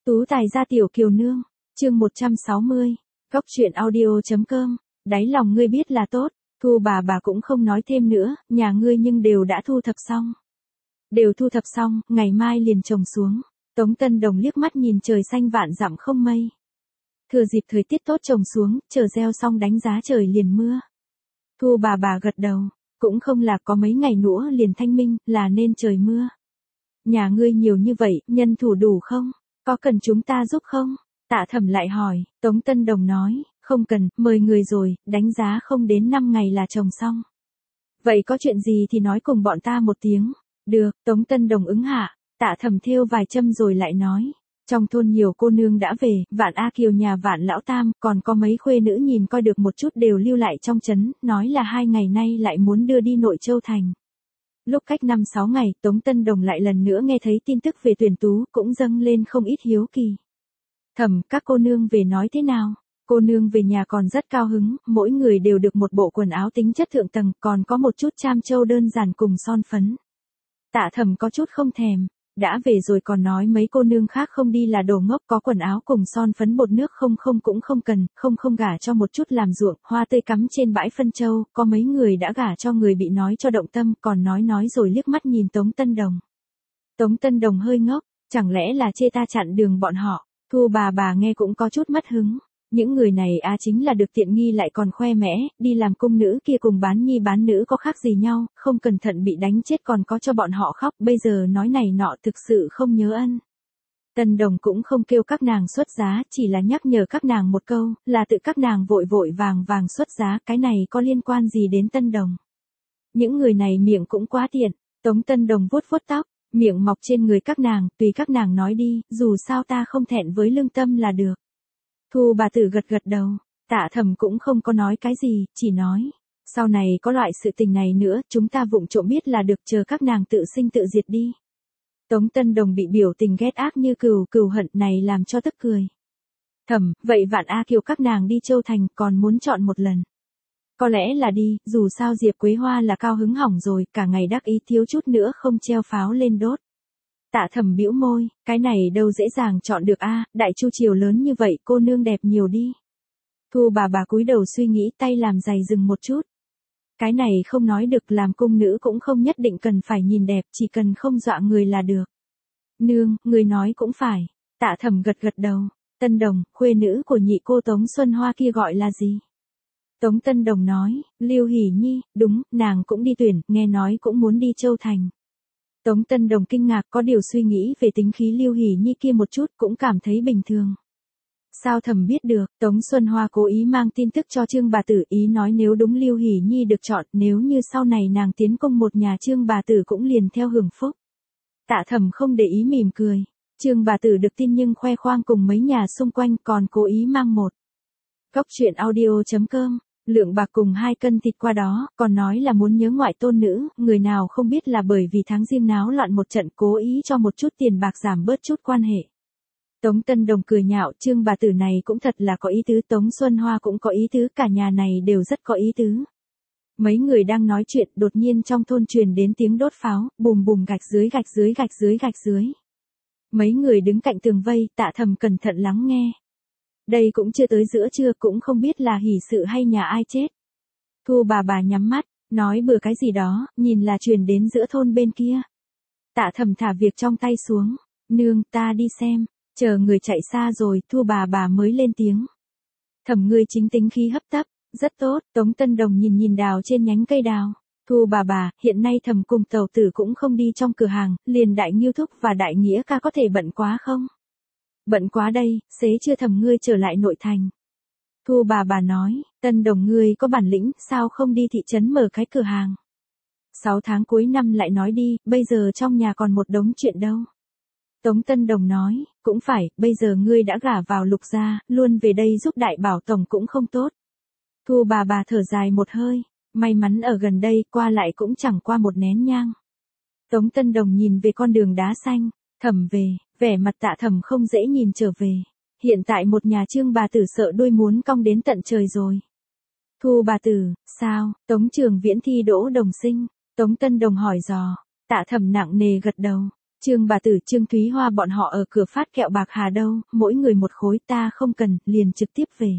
Tú tài gia tiểu kiều nương, chương 160, góc truyện audio.com, đáy lòng ngươi biết là tốt, Thu bà cũng không nói thêm nữa, nhà ngươi nhưng đều đã thu thập xong. Đều thu thập xong, ngày mai liền trồng xuống. Tống Tân Đồng liếc mắt nhìn trời xanh vạn dặm không mây. Thừa dịp thời tiết tốt trồng xuống, chờ gieo xong đánh giá trời liền mưa. Thu bà gật đầu, cũng không là có mấy ngày nữa liền thanh minh, là nên trời mưa. Nhà ngươi nhiều như vậy, nhân thủ đủ không? Có cần chúng ta giúp không? Tạ Thẩm lại hỏi, Tống Tân Đồng nói, không cần, mời người rồi, đánh giá không đến 5 ngày là trồng xong. Vậy có chuyện gì thì nói cùng bọn ta một tiếng. Được, Tống Tân Đồng ứng hạ, Tạ Thẩm thêu vài châm rồi lại nói. Trong thôn nhiều cô nương đã về, Vạn A Kiều nhà Vạn Lão Tam, còn có mấy khuê nữ nhìn coi được một chút đều lưu lại trong trấn, nói là 2 ngày nay lại muốn đưa đi Nội Châu Thành. Lúc cách 5-6 ngày, Tống Tân Đồng lại lần nữa nghe thấy tin tức về tuyển tú, cũng dâng lên không ít hiếu kỳ. Thẩm, các cô nương về nói thế nào? Cô nương về nhà còn rất cao hứng, mỗi người đều được một bộ quần áo tính chất thượng tầng, còn có một chút cham châu đơn giản cùng son phấn. Tạ Thẩm có chút không thèm, đã về rồi còn nói mấy cô nương khác không đi là đồ ngốc, có quần áo cùng son phấn bột nước không cũng không cần, không gả cho một chút làm ruộng, hoa tươi cắm trên bãi phân châu, có mấy người đã gả cho người bị nói cho động tâm, còn nói rồi liếc mắt nhìn Tống Tân Đồng. Tống Tân Đồng hơi ngốc, chẳng lẽ là chê ta chặn đường bọn họ? Thu bà nghe cũng có chút mất hứng. Những người này chính là được tiện nghi lại còn khoe mẽ, đi làm cung nữ kia cùng bán nhi bán nữ có khác gì nhau, không cẩn thận bị đánh chết còn có cho bọn họ khóc, bây giờ nói này nọ thực sự không nhớ ân. Tân Đồng cũng không kêu các nàng xuất giá, chỉ là nhắc nhở các nàng một câu, là tự các nàng vội vàng xuất giá, cái này có liên quan gì đến Tân Đồng. Những người này miệng cũng quá tiện, Tống Tân Đồng vuốt tóc, miệng mọc trên người các nàng, tùy các nàng nói đi, dù sao ta không thẹn với lương tâm là được. Thu bà tử gật đầu, Tạ Thẩm cũng không có nói cái gì, chỉ nói, sau này có loại sự tình này nữa, chúng ta vụng trộm biết là được, chờ các nàng tự sinh tự diệt đi. Tống Tân Đồng bị biểu tình ghét ác như cừu hận này làm cho tức cười. Thẩm, vậy Vạn A Kiều các nàng đi Châu Thành còn muốn chọn một lần. Có lẽ là đi, dù sao Diệp Quế Hoa là cao hứng hỏng rồi, cả ngày đắc ý thiếu chút nữa không treo pháo lên đốt. Tạ Thẩm bĩu môi, cái này đâu dễ dàng chọn được Đại Chu triều lớn như vậy, cô nương đẹp nhiều đi. Thu bà cúi đầu suy nghĩ, tay làm dày dừng một chút. Cái này không nói được, làm cung nữ cũng không nhất định cần phải nhìn đẹp, chỉ cần không dọa người là được. Nương, người nói cũng phải. Tạ Thẩm gật đầu. Tân Đồng, khuê nữ của nhị cô Tống Xuân Hoa kia gọi là gì? Tống Tân Đồng nói, Lưu Hỷ Nhi, đúng, nàng cũng đi tuyển, nghe nói cũng muốn đi Châu Thành. Tống Tân Đồng kinh ngạc, có điều suy nghĩ về tính khí Lưu Hỷ Nhi kia một chút, cũng cảm thấy bình thường. Sao Thẩm biết được? Tống Xuân Hoa cố ý mang tin tức cho Trương bà tử, ý nói nếu đúng Lưu Hỷ Nhi được chọn, nếu như sau này nàng tiến công một nhà Trương bà tử cũng liền theo hưởng phúc. Tạ Thẩm không để ý mỉm cười. Trương bà tử được tin nhưng khoe khoang cùng mấy nhà xung quanh, còn cố ý mang một. Góc truyện audio.com, lượng bạc cùng 2 cân thịt qua đó, còn nói là muốn nhớ ngoại tôn nữ, người nào không biết là bởi vì tháng riêng náo loạn một trận, cố ý cho một chút tiền bạc giảm bớt chút quan hệ. Tống Tân Đồng cười nhạo, Trương bà tử này cũng thật là có ý tứ, Tống Xuân Hoa cũng có ý tứ, cả nhà này đều rất có ý tứ. Mấy người đang nói chuyện, đột nhiên trong thôn truyền đến tiếng đốt pháo, bùm gạch dưới. Mấy người đứng cạnh tường vây, Tạ Thẩm cẩn thận lắng nghe. Đây cũng chưa tới giữa trưa, cũng không biết là hỷ sự hay nhà ai chết. Thu bà nhắm mắt, nói bừa cái gì đó, nhìn là truyền đến giữa thôn bên kia. Tạ Thẩm thả việc trong tay xuống, nương, ta đi xem, chờ người chạy xa rồi, Thu bà mới lên tiếng. Thẩm ngươi chính tính khí hấp tấp, rất tốt. Tống Tân Đồng nhìn đào trên nhánh cây đào. Thu bà, hiện nay Thẩm cùng tẩu tử cũng không đi trong cửa hàng, liền Đại Nghiêu thúc và Đại Nghĩa ca có thể bận quá không? Bận quá đây, xế chưa Thẩm ngươi trở lại nội thành. Thu bà nói, Tân Đồng ngươi có bản lĩnh, sao không đi thị trấn mở cái cửa hàng? 6 tháng cuối năm lại nói đi, bây giờ trong nhà còn một đống chuyện đâu. Tống Tân Đồng nói, cũng phải, bây giờ ngươi đã gả vào Lục gia, luôn về đây giúp Đại Bảo tổng cũng không tốt. Thu bà thở dài một hơi, may mắn ở gần đây, qua lại cũng chẳng qua một nén nhang. Tống Tân Đồng nhìn về con đường đá xanh, Thẩm về, vẻ mặt Tạ Thẩm không dễ nhìn trở về. Hiện tại một nhà Trương bà tử sợ đuôi muốn cong đến tận trời rồi. Thu bà tử, sao? Tống Trường Viễn thi đỗ đồng sinh. Tống Tân Đồng hỏi dò. Tạ Thẩm nặng nề gật đầu. Trương bà tử Trương Thúy Hoa bọn họ ở cửa phát kẹo bạc hà đâu, mỗi người một khối ta không cần, liền trực tiếp về.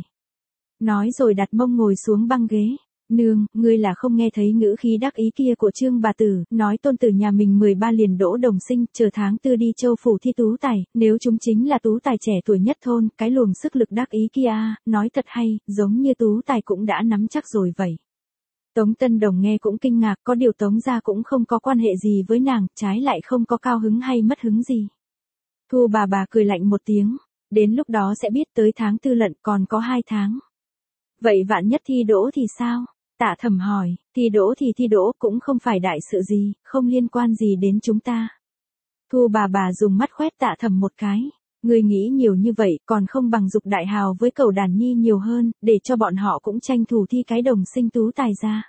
Nói rồi đặt mông ngồi xuống băng ghế. Nương, ngươi là không nghe thấy ngữ khí đắc ý kia của Trương bà tử, nói tôn tử nhà mình 13 liền đỗ đồng sinh, chờ tháng 4 đi Châu phủ thi tú tài, nếu chúng chính là tú tài trẻ tuổi nhất thôn, cái luồng sức lực đắc ý kia, nói thật hay, giống như tú tài cũng đã nắm chắc rồi vậy. Tống Tân Đồng nghe cũng kinh ngạc, có điều Tống gia cũng không có quan hệ gì với nàng, trái lại không có cao hứng hay mất hứng gì. Thu bà cười lạnh một tiếng, đến lúc đó sẽ biết tới tháng 4 lận còn có 2 tháng. Vậy vạn nhất thi đỗ thì sao? Tạ Thẩm hỏi, thi đỗ thì thi đỗ cũng không phải đại sự gì, không liên quan gì đến chúng ta. Thu bà dùng mắt khoét Tạ Thẩm một cái. Người nghĩ nhiều như vậy còn không bằng dục đại hào với Cẩu Đàn Nhi nhiều hơn, để cho bọn họ cũng tranh thủ thi cái đồng sinh tú tài ra.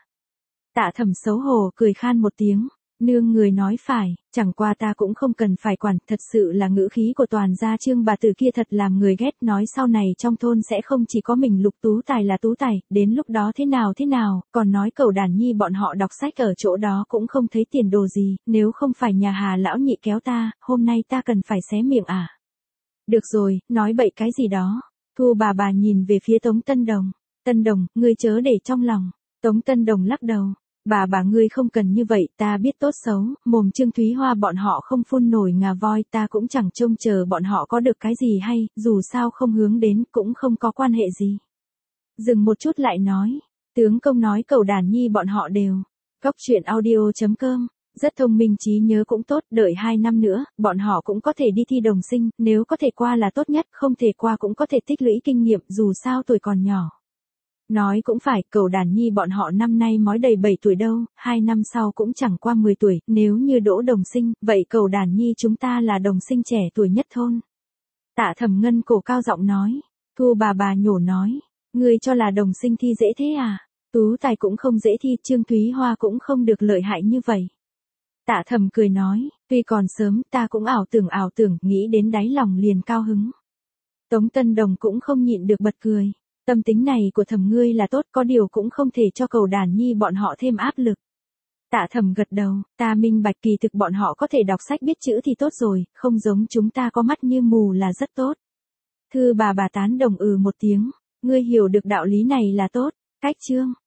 Tạ Thẩm xấu hổ cười khan một tiếng. Nương người nói phải, chẳng qua ta cũng không cần phải quản, thật sự là ngữ khí của toàn gia Trương bà tử kia thật làm người ghét, nói sau này trong thôn sẽ không chỉ có mình Lục tú tài là tú tài, đến lúc đó thế nào, còn nói Cẩu Đàn Nhi bọn họ đọc sách ở chỗ đó cũng không thấy tiền đồ gì, nếu không phải nhà Hà lão nhị kéo ta, hôm nay ta cần phải xé miệng à. Được rồi, nói bậy cái gì đó. Thu bà nhìn về phía Tống Tân Đồng. Tân Đồng, ngươi chớ để trong lòng. Tống Tân Đồng lắc đầu. Bà ngươi không cần như vậy, ta biết tốt xấu, mồm Trương Thúy Hoa bọn họ không phun nổi ngà voi, ta cũng chẳng trông chờ bọn họ có được cái gì hay, dù sao không hướng đến, cũng không có quan hệ gì. Dừng một chút lại nói, tướng công nói Cẩu Đàn Nhi bọn họ đều. Góc truyện audio.com, rất thông minh trí nhớ cũng tốt, đợi 2 năm nữa, bọn họ cũng có thể đi thi đồng sinh, nếu có thể qua là tốt nhất, không thể qua cũng có thể tích lũy kinh nghiệm, dù sao tuổi còn nhỏ. Nói cũng phải, Cẩu Đàn Nhi bọn họ năm nay mới đầy 7 tuổi đâu, 2 năm sau cũng chẳng qua 10 tuổi, nếu như đỗ đồng sinh, vậy Cẩu Đàn Nhi chúng ta là đồng sinh trẻ tuổi nhất thôn. Tạ Thẩm Ngân cổ cao giọng nói, Thu bà nhổ nói, ngươi cho là đồng sinh thi dễ thế à, tú tài cũng không dễ thi, Trương Thúy Hoa cũng không được lợi hại như vậy. Tạ Thẩm cười nói, tuy còn sớm, ta cũng ảo tưởng, nghĩ đến đáy lòng liền cao hứng. Tống Tân Đồng cũng không nhịn được bật cười. Tâm tính này của Thẩm ngươi là tốt, có điều cũng không thể cho Cẩu Đàn Nhi bọn họ thêm áp lực. Tạ Thẩm gật đầu, ta minh bạch, kỳ thực bọn họ có thể đọc sách biết chữ thì tốt rồi, không giống chúng ta có mắt như mù là rất tốt. Thư bà tán đồng một tiếng, ngươi hiểu được đạo lý này là tốt. Cách chương